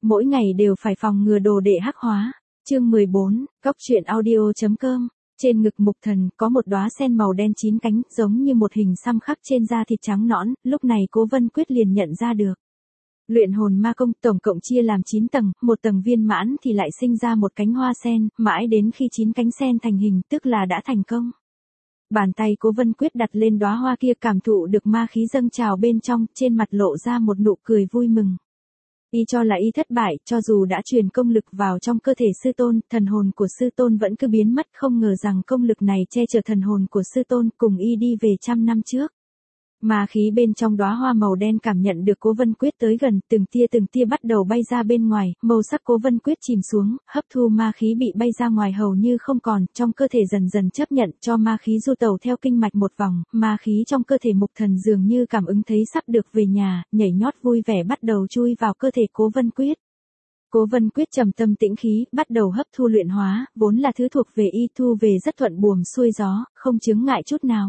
mỗi ngày đều phải phòng ngừa đồ đệ hắc hóa. Chương 14, Cóc truyện audio.com. Trên ngực Mục Thần có một đóa sen màu đen 9 cánh, giống như một hình xăm khắc trên da thịt trắng nõn, lúc này Cố Vân Quyết liền nhận ra được. Luyện hồn ma công tổng cộng chia làm 9 tầng, một tầng viên mãn thì lại sinh ra một cánh hoa sen, mãi đến khi 9 cánh sen thành hình, tức là đã thành công. Bàn tay Cố Vân Quyết đặt lên đóa hoa kia, cảm thụ được ma khí dâng trào bên trong, trên mặt lộ ra một nụ cười vui mừng. Y cho là y thất bại, cho dù đã truyền công lực vào trong cơ thể sư tôn, thần hồn của sư tôn vẫn cứ biến mất, không ngờ rằng công lực này che chở thần hồn của sư tôn, cùng y đi về trăm năm trước. Ma khí bên trong đóa hoa màu đen cảm nhận được Cố Vân Quyết tới gần, từng tia bắt đầu bay ra bên ngoài, màu sắc Cố Vân Quyết chìm xuống, hấp thu ma khí bị bay ra ngoài hầu như không còn, trong cơ thể dần dần chấp nhận cho ma khí du tẩu theo kinh mạch một vòng, ma khí trong cơ thể Mục Thần dường như cảm ứng thấy sắp được về nhà, nhảy nhót vui vẻ bắt đầu chui vào cơ thể Cố Vân Quyết. Cố Vân Quyết trầm tâm tĩnh khí, bắt đầu hấp thu luyện hóa, vốn là thứ thuộc về y, thu về rất thuận buồm xuôi gió, không chướng ngại chút nào.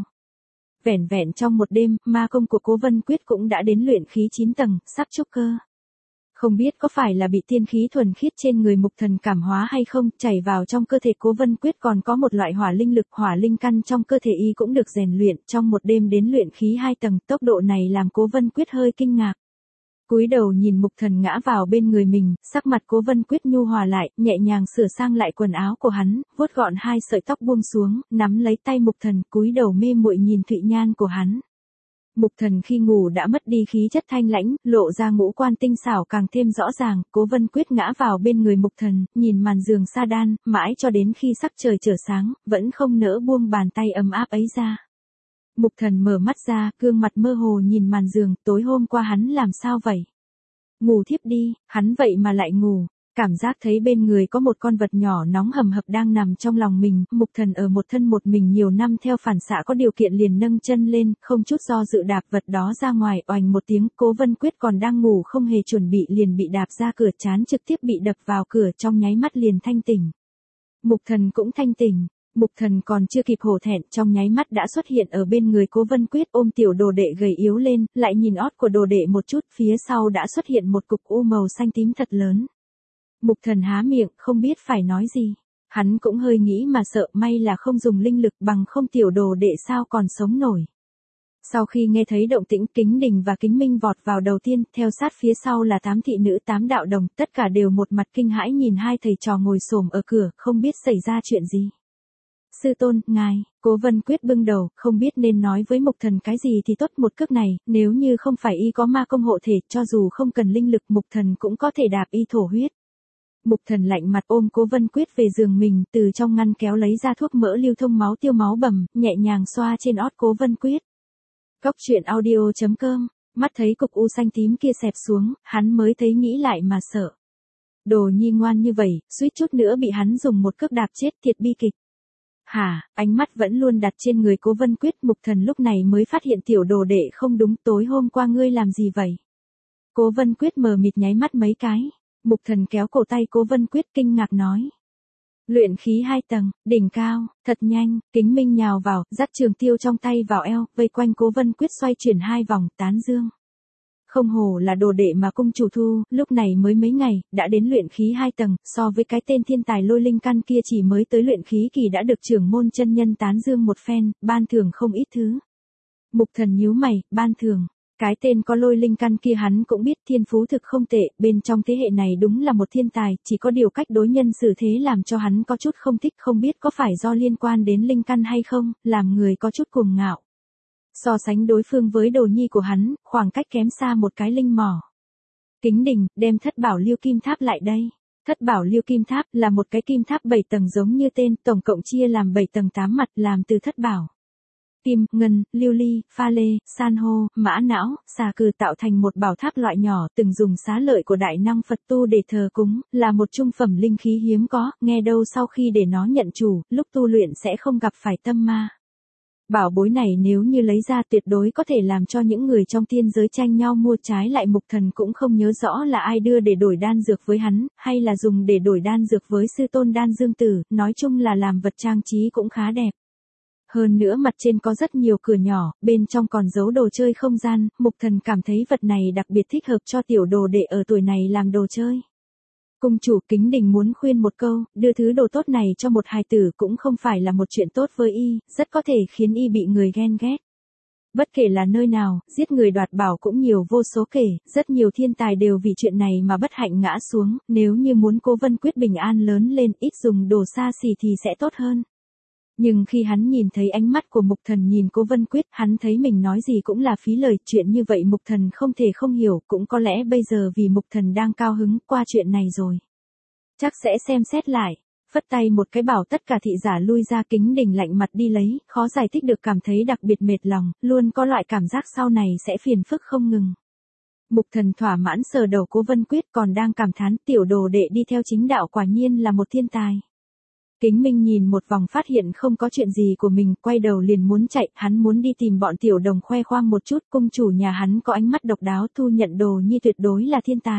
Vẻn vẹn trong một đêm, ma công của Cố Vân Quyết cũng đã đến luyện khí 9 tầng, sắp trúc cơ. Không biết có phải là bị tiên khí thuần khiết trên người Mục Thần cảm hóa hay không, chảy vào trong cơ thể Cố Vân Quyết còn có một loại hỏa linh lực, hỏa linh căn trong cơ thể y cũng được rèn luyện, trong một đêm đến luyện khí 2 tầng, tốc độ này làm Cố Vân Quyết hơi kinh ngạc. Cúi đầu nhìn Mục Thần ngã vào bên người mình, sắc mặt Cố Vân Quyết nhu hòa lại, nhẹ nhàng sửa sang lại quần áo của hắn, vuốt gọn hai sợi tóc buông xuống, nắm lấy tay Mục Thần, cúi đầu mê muội nhìn thụy nhan của hắn. Mục Thần khi ngủ đã mất đi khí chất thanh lãnh, lộ ra ngũ quan tinh xảo càng thêm rõ ràng, Cố Vân Quyết ngã vào bên người Mục Thần, nhìn màn giường sa đan, mãi cho đến khi sắc trời trở sáng, vẫn không nỡ buông bàn tay ấm áp ấy ra. Mục Thần mở mắt ra, gương mặt mơ hồ nhìn màn giường, tối hôm qua hắn làm sao vậy? Ngủ thiếp đi, hắn vậy mà lại ngủ. Cảm giác thấy bên người có một con vật nhỏ nóng hầm hập đang nằm trong lòng mình, Mục Thần ở một thân một mình nhiều năm theo phản xạ có điều kiện liền nâng chân lên, không chút do dự đạp vật đó ra ngoài, oành một tiếng, Cố Vân Quyết còn đang ngủ không hề chuẩn bị liền bị đạp ra cửa, trán trực tiếp bị đập vào cửa, trong nháy mắt liền thanh tỉnh. Mục Thần cũng thanh tỉnh. Mục Thần còn chưa kịp hổ thẹn, trong nháy mắt đã xuất hiện ở bên người Cố Vân Quyết, ôm tiểu đồ đệ gầy yếu lên, lại nhìn ót của đồ đệ một chút, phía sau đã xuất hiện một cục u màu xanh tím thật lớn. Mục Thần há miệng, không biết phải nói gì. Hắn cũng hơi nghĩ mà sợ, may là không dùng linh lực, bằng không tiểu đồ đệ sao còn sống nổi. Sau khi nghe thấy động tĩnh, Kính Đình và Kính Minh vọt vào đầu tiên, theo sát phía sau là 8 thị nữ 8 đạo đồng, tất cả đều một mặt kinh hãi nhìn hai thầy trò ngồi xổm ở cửa, không biết xảy ra chuyện gì. Sư tôn, ngài, Cố Vân Quyết bưng đầu, không biết nên nói với Mục Thần cái gì thì tốt, một cước này, nếu như không phải y có ma công hộ thể, cho dù không cần linh lực Mục Thần cũng có thể đạp y thổ huyết. Mục Thần lạnh mặt ôm Cố Vân Quyết về giường mình, từ trong ngăn kéo lấy ra thuốc mỡ lưu thông máu tiêu máu bầm, nhẹ nhàng xoa trên ót Cố Vân Quyết. Cóc truyện audio.com, mắt thấy cục u xanh tím kia xẹp xuống, hắn mới thấy nghĩ lại mà sợ. Đồ nhi ngoan như vậy, suýt chút nữa bị hắn dùng một cước đạp chết, thiệt bi kịch. Hả, ánh mắt vẫn luôn đặt trên người Cố Vân Quyết, Mục Thần lúc này mới phát hiện tiểu đồ đệ không đúng, tối hôm qua ngươi làm gì vậy? Cố Vân Quyết mờ mịt nháy mắt mấy cái, Mục Thần kéo cổ tay Cố Vân Quyết kinh ngạc nói. Luyện khí 2 tầng, đỉnh cao, thật nhanh, Kính Minh nhào vào, dắt trường tiêu trong tay vào eo, vây quanh Cố Vân Quyết xoay chuyển 2 vòng, tán dương. Không hổ là đồ đệ mà cung chủ thu, lúc này mới mấy ngày, đã đến luyện khí 2 tầng, so với cái tên thiên tài lôi linh căn kia chỉ mới tới luyện khí kỳ đã được trưởng môn chân nhân tán dương một phen, ban thưởng không ít thứ. Mục Thần nhíu mày, ban thưởng. Cái tên có lôi linh căn kia hắn cũng biết, thiên phú thực không tệ, bên trong thế hệ này đúng là một thiên tài, chỉ có điều cách đối nhân xử thế làm cho hắn có chút không thích, không biết có phải do liên quan đến linh căn hay không, làm người có chút cuồng ngạo. So sánh đối phương với đồ nhi của hắn, khoảng cách kém xa một cái linh mỏ. Kính Đình, đem Thất Bảo Liêu Kim Tháp lại đây. Thất Bảo Liêu Kim Tháp là một cái kim tháp 7 tầng giống như tên, tổng cộng chia làm 7 tầng 8 mặt, làm từ thất bảo. Kim, ngân, lưu ly, pha lê, san hô, mã não, xà cừ tạo thành một bảo tháp loại nhỏ, từng dùng xá lợi của đại năng Phật tu để thờ cúng, là một trung phẩm linh khí hiếm có, nghe đâu sau khi để nó nhận chủ, lúc tu luyện sẽ không gặp phải tâm ma. Bảo bối này nếu như lấy ra tuyệt đối có thể làm cho những người trong tiên giới tranh nhau mua, trái lại Mục Thần cũng không nhớ rõ là ai đưa để đổi đan dược với hắn, hay là dùng để đổi đan dược với sư tôn Đan Dương Tử, nói chung là làm vật trang trí cũng khá đẹp. Hơn nữa mặt trên có rất nhiều cửa nhỏ, bên trong còn giấu đồ chơi không gian, Mục Thần cảm thấy vật này đặc biệt thích hợp cho tiểu đồ đệ ở tuổi này làm đồ chơi. Cung chủ Kính Đình muốn khuyên một câu, đưa thứ đồ tốt này cho một hài tử cũng không phải là một chuyện tốt với y, rất có thể khiến y bị người ghen ghét. Bất kể là nơi nào, giết người đoạt bảo cũng nhiều vô số kể, rất nhiều thiên tài đều vì chuyện này mà bất hạnh ngã xuống, nếu như muốn Cố Vân Quyết bình an lớn lên ít dùng đồ xa xỉ thì sẽ tốt hơn. Nhưng khi hắn nhìn thấy ánh mắt của Mục Thần nhìn Cố Vân Quyết, hắn thấy mình nói gì cũng là phí lời, chuyện như vậy Mục Thần không thể không hiểu, cũng có lẽ bây giờ vì Mục Thần đang cao hứng qua chuyện này rồi. Chắc sẽ xem xét lại. Phất tay một cái bảo tất cả thị giả lui ra. Kính Đình lạnh mặt đi lấy, khó giải thích được cảm thấy đặc biệt mệt lòng, luôn có loại cảm giác sau này sẽ phiền phức không ngừng. Mục Thần thỏa mãn sờ đầu Cố Vân Quyết còn đang cảm thán tiểu đồ đệ đi theo chính đạo quả nhiên là một thiên tài. Kính Minh nhìn một vòng phát hiện không có chuyện gì của mình, quay đầu liền muốn chạy, hắn muốn đi tìm bọn tiểu đồng khoe khoang một chút, cung chủ nhà hắn có ánh mắt độc đáo thu nhận đồ nhi tuyệt đối là thiên tài.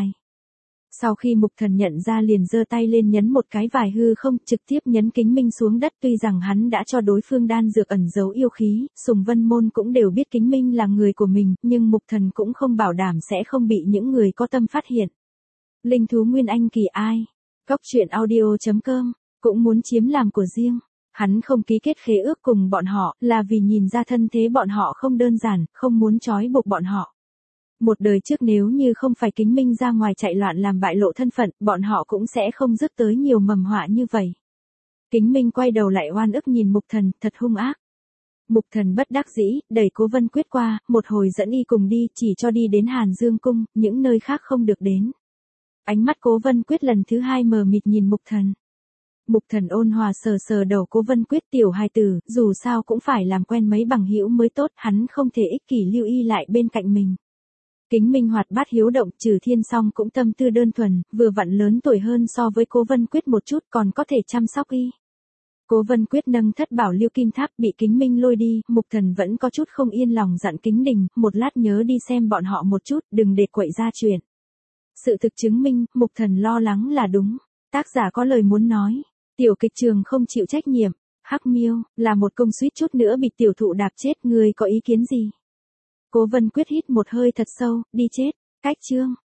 Sau khi Mục Thần nhận ra liền giơ tay lên nhấn một cái vài hư không, trực tiếp nhấn Kính Minh xuống đất, tuy rằng hắn đã cho đối phương đan dược ẩn giấu yêu khí, Sùng Vân Môn cũng đều biết Kính Minh là người của mình, nhưng Mục Thần cũng không bảo đảm sẽ không bị những người có tâm phát hiện. Linh thú Nguyên Anh kỳ ai? Cốc truyện audio.com, cũng muốn chiếm làm của riêng. Hắn không ký kết khế ước cùng bọn họ, là vì nhìn ra thân thế bọn họ không đơn giản, không muốn trói buộc bọn họ. Một đời trước nếu như không phải Kính Minh ra ngoài chạy loạn làm bại lộ thân phận, bọn họ cũng sẽ không rước tới nhiều mầm họa như vậy. Kính Minh quay đầu lại oan ức nhìn Mục Thần, thật hung ác. Mục Thần bất đắc dĩ, đẩy Cố Vân Quyết qua, một hồi dẫn y cùng đi, chỉ cho đi đến Hàn Dương Cung, những nơi khác không được đến. Ánh mắt Cố Vân Quyết lần thứ hai mờ mịt nhìn Mục Thần. Mục Thần ôn hòa sờ sờ đầu Cố Vân Quyết, tiểu hài tử, dù sao cũng phải làm quen mấy bằng hữu mới tốt, hắn không thể ích kỷ lưu y lại bên cạnh mình. Kính Minh hoạt bát hiếu động, Trừ Thiên Song cũng tâm tư đơn thuần, vừa vặn lớn tuổi hơn so với Cố Vân Quyết một chút, còn có thể chăm sóc y. Cố Vân Quyết nâng thất bảo Liêu Kim Tháp bị Kính Minh lôi đi, Mục Thần vẫn có chút không yên lòng dặn Kính Đình, một lát nhớ đi xem bọn họ một chút, đừng để quậy ra chuyện. Sự thực chứng minh, Mục Thần lo lắng là đúng. Tác giả có lời muốn nói. Tiểu kịch trường không chịu trách nhiệm. Hắc Miêu, là một công suýt chút nữa bị tiểu thụ đạp chết, người có ý kiến gì? Cố Vân Quyết hít một hơi thật sâu, đi chết. Cách chương.